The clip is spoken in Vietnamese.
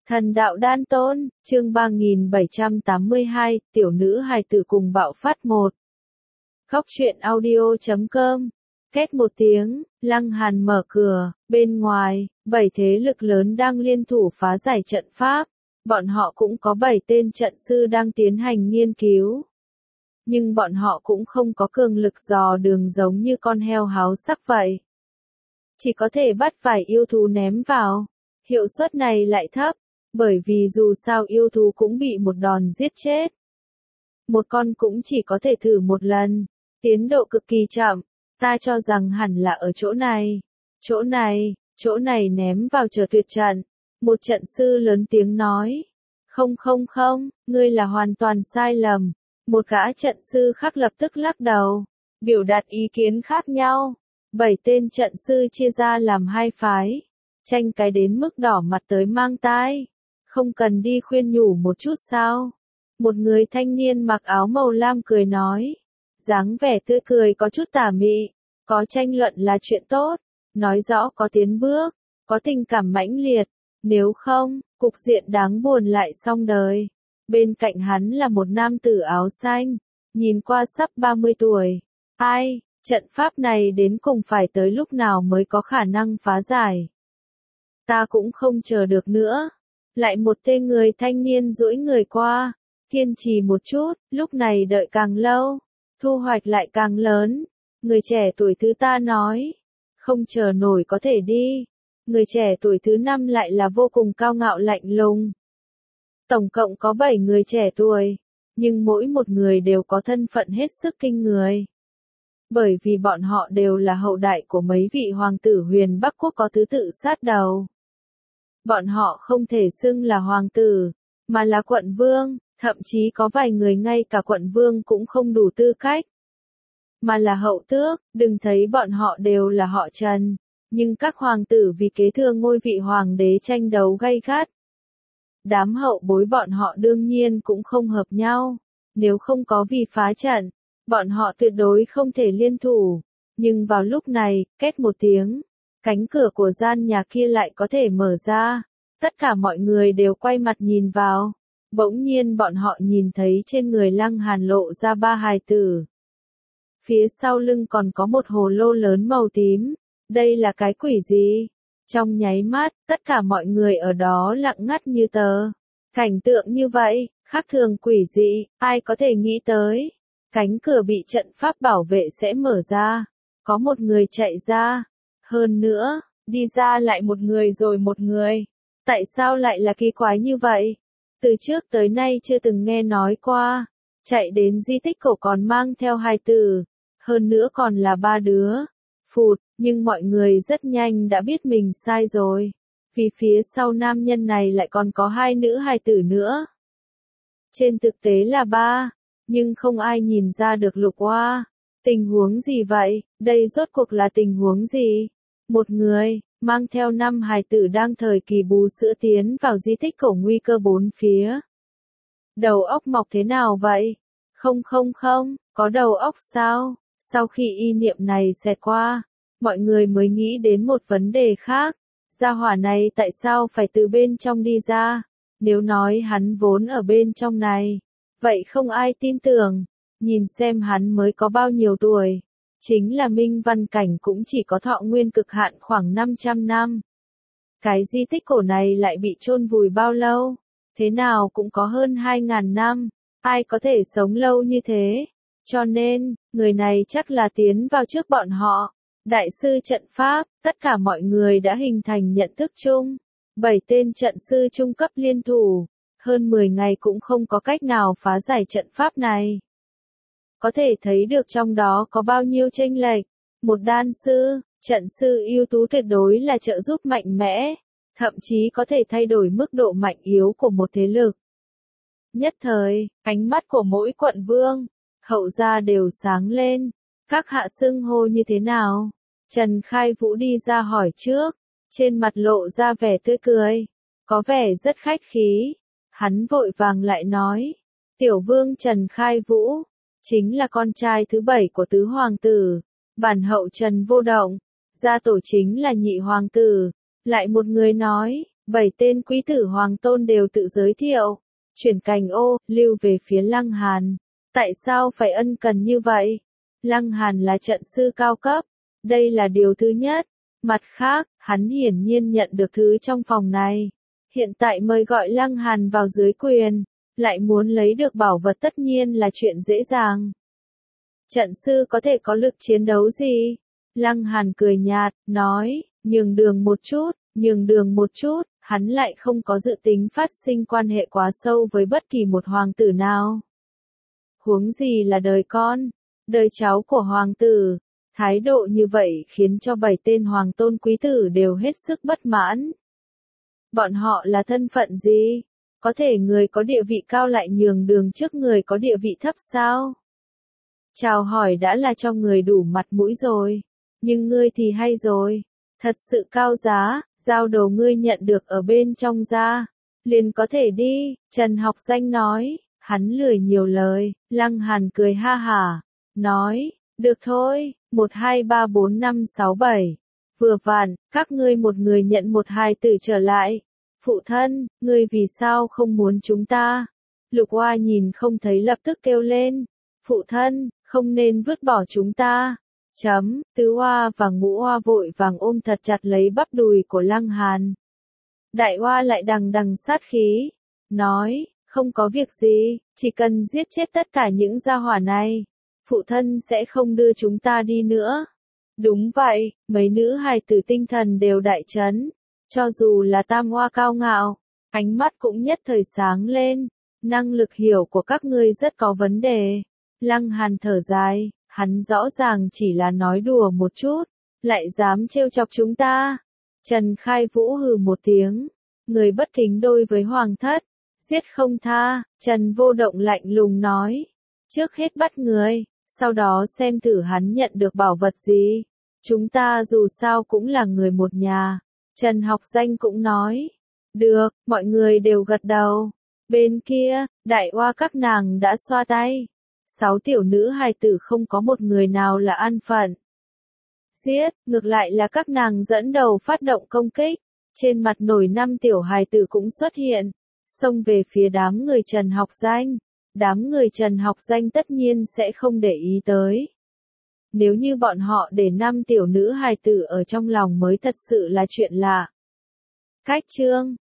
Thần đạo đan tôn, chương 3782, tiểu nữ hài tử cùng bạo phát 1. Khóc chuyện audio.com. Két một tiếng, Lăng Hàn mở cửa, bên ngoài, 7 thế lực lớn đang liên thủ phá giải trận pháp. Bọn họ cũng có 7 tên trận sư đang tiến hành nghiên cứu. Nhưng bọn họ cũng không có cường lực dò đường giống như con heo háo sắc vậy. Chỉ có thể bắt vài yêu thú ném vào. Hiệu suất này lại thấp, bởi vì dù sao yêu thú cũng bị một đòn giết chết. Một con cũng chỉ có thể thử một lần, tiến độ cực kỳ chậm, ta cho rằng hẳn là ở chỗ này ném vào chờ tuyệt trận. Một trận sư lớn tiếng nói, không, ngươi là hoàn toàn sai lầm. Một gã trận sư khác lập tức lắc đầu, biểu đạt ý kiến khác nhau. 7 tên trận sư chia ra làm 2 phái, tranh cái đến mức đỏ mặt tới mang tai. Không cần đi khuyên nhủ một chút sao? Một người thanh niên mặc áo màu lam cười nói, dáng vẻ tươi cười có chút tà mị, có tranh luận là chuyện tốt, nói rõ có tiến bước, có tình cảm mãnh liệt, nếu không, cục diện đáng buồn lại xong đời. Bên cạnh hắn là một nam tử áo xanh, nhìn qua sắp 30 tuổi. Ai, trận pháp này đến cùng phải tới lúc nào mới có khả năng phá giải? Ta cũng không chờ được nữa. Lại một tên người thanh niên duỗi người qua, kiên trì một chút, lúc này đợi càng lâu, thu hoạch lại càng lớn. Người trẻ tuổi thứ ta nói, không chờ nổi có thể đi. Người trẻ tuổi thứ 5 lại là vô cùng cao ngạo lạnh lùng. Tổng cộng có 7 người trẻ tuổi, nhưng mỗi một người đều có thân phận hết sức kinh người. Bởi vì bọn họ đều là hậu đại của mấy vị hoàng tử huyền Bắc Quốc có thứ tự sát đầu. Bọn họ không thể xưng là hoàng tử, mà là quận vương, thậm chí có vài người ngay cả quận vương cũng không đủ tư cách. Mà là hậu tước, đừng thấy bọn họ đều là họ Trần, nhưng các hoàng tử vì kế thừa ngôi vị hoàng đế tranh đấu gay gắt. Đám hậu bối bọn họ đương nhiên cũng không hợp nhau, nếu không có vì phá trận, bọn họ tuyệt đối không thể liên thủ. Nhưng vào lúc này, két một tiếng, cánh cửa của gian nhà kia lại có thể mở ra. Tất cả mọi người đều quay mặt nhìn vào. Bỗng nhiên bọn họ nhìn thấy trên người Lăng Hàn lộ ra 3 hài tử. Phía sau lưng còn có một hồ lô lớn màu tím. Đây là cái quỷ gì? Trong nháy mắt, tất cả mọi người ở đó lặng ngắt như tờ. Cảnh tượng như vậy, khác thường quỷ dị, ai có thể nghĩ tới. Cánh cửa bị trận pháp bảo vệ sẽ mở ra. Có một người chạy ra. Hơn nữa, đi ra lại một người rồi một người. Tại sao lại là kỳ quái như vậy? Từ trước tới nay chưa từng nghe nói qua. Chạy đến di tích cổ còn mang theo hài tử. Hơn nữa còn là 3 đứa. Phụt, nhưng mọi người rất nhanh đã biết mình sai rồi. Vì phía sau nam nhân này lại còn có 2 nữ hài tử nữa. Trên thực tế là 3, nhưng không ai nhìn ra được Lục Oa. Tình huống gì vậy? Đây rốt cuộc là tình huống gì? Một người, mang theo 5 hài tử đang thời kỳ bú sữa tiến vào di tích cổ nguy cơ 4 phía. Đầu óc mọc thế nào vậy? Không, có đầu óc sao? Sau khi ý niệm này xẹt qua, mọi người mới nghĩ đến một vấn đề khác. Gia hỏa này tại sao phải từ bên trong đi ra? Nếu nói hắn vốn ở bên trong này, vậy không ai tin tưởng. Nhìn xem hắn mới có bao nhiêu tuổi. Chính là Minh Văn Cảnh cũng chỉ có thọ nguyên cực hạn khoảng 500 năm. Cái di tích cổ này lại bị chôn vùi bao lâu? Thế nào cũng có hơn 2.000 năm. Ai có thể sống lâu như thế? Cho nên, người này chắc là tiến vào trước bọn họ. Đại sư trận pháp, tất cả mọi người đã hình thành nhận thức chung. 7 tên trận sư trung cấp liên thủ. Hơn 10 ngày cũng không có cách nào phá giải trận pháp này. Có thể thấy được trong đó có bao nhiêu chênh lệch. Một đan sư, trận sư ưu tú tuyệt đối là trợ giúp mạnh mẽ, thậm chí có thể thay đổi mức độ mạnh yếu của một thế lực. Nhất thời, ánh mắt của mỗi quận vương, hậu gia đều sáng lên. Các hạ xưng hô như thế nào? Trần Khai Vũ đi ra hỏi trước, trên mặt lộ ra vẻ tươi cười, có vẻ rất khách khí. Hắn vội vàng lại nói, tiểu vương Trần Khai Vũ, chính là con trai thứ 7 của tứ hoàng tử, bản hậu Trần Vô Động, gia tổ chính là nhị hoàng tử. Lại một người nói, 7 tên quý tử hoàng tôn đều tự giới thiệu. Chuyển cành ô, lưu về phía Lăng Hàn. Tại sao phải ân cần như vậy? Lăng Hàn là trận sư cao cấp. Đây là điều thứ nhất. Mặt khác, hắn hiển nhiên nhận được thứ trong phòng này. Hiện tại mời gọi Lăng Hàn vào dưới quyền. Lại muốn lấy được bảo vật tất nhiên là chuyện dễ dàng. Trận sư có thể có lực chiến đấu gì? Lăng Hàn cười nhạt, nói, nhường đường một chút, hắn lại không có dự tính phát sinh quan hệ quá sâu với bất kỳ một hoàng tử nào. Huống gì là đời con, đời cháu của hoàng tử. Thái độ như vậy khiến cho 7 tên hoàng tôn quý tử đều hết sức bất mãn. Bọn họ là thân phận gì? Có thể người có địa vị cao lại nhường đường trước người có địa vị thấp sao? Chào hỏi đã là cho người đủ mặt mũi rồi. Nhưng ngươi thì hay rồi. Thật sự cao giá, giao đồ ngươi nhận được ở bên trong ra. Liền có thể đi, Trần Học Danh nói. Hắn lười nhiều lời, Lăng Hàn cười ha hả. Nói, được thôi, 1 2 3 4 5 6 7. Vừa vặn, các ngươi một người nhận một hài tử trở lại. Phụ thân, ngươi vì sao không muốn chúng ta? Lục Oa nhìn không thấy lập tức kêu lên. Phụ thân, không nên vứt bỏ chúng ta. Tứ Oa và Ngũ Oa vội vàng ôm thật chặt lấy bắp đùi của Lăng Hàn. Đại Oa lại đằng đằng sát khí. Nói, không có việc gì, chỉ cần giết chết tất cả những gia hỏa này. Phụ thân sẽ không đưa chúng ta đi nữa. Đúng vậy, mấy nữ hài tử tinh thần đều đại chấn. Cho dù là Tam Oa cao ngạo, ánh mắt cũng nhất thời sáng lên. Năng lực hiểu của các ngươi rất có vấn đề. Lăng Hàn thở dài, hắn rõ ràng chỉ là nói đùa một chút, lại dám trêu chọc chúng ta. Trần Khai Vũ hừ một tiếng, người bất kính đôi với hoàng thất, giết không tha. Trần Vô Động lạnh lùng nói, trước hết bắt người, sau đó xem thử hắn nhận được bảo vật gì. Chúng ta dù sao cũng là người một nhà. Trần Học Danh cũng nói, được, mọi người đều gật đầu. Bên kia, Đại Oa các nàng đã xoa tay. 6 tiểu nữ hài tử không có một người nào là an phận. Giết, ngược lại là các nàng dẫn đầu phát động công kích. Trên mặt nổi 5 tiểu hài tử cũng xuất hiện, xông về phía đám người Trần Học Danh. Đám người Trần Học Danh tất nhiên sẽ không để ý tới. Nếu như bọn họ để 5 tiểu nữ hài tử ở trong lòng mới thật sự là chuyện lạ. Cách chương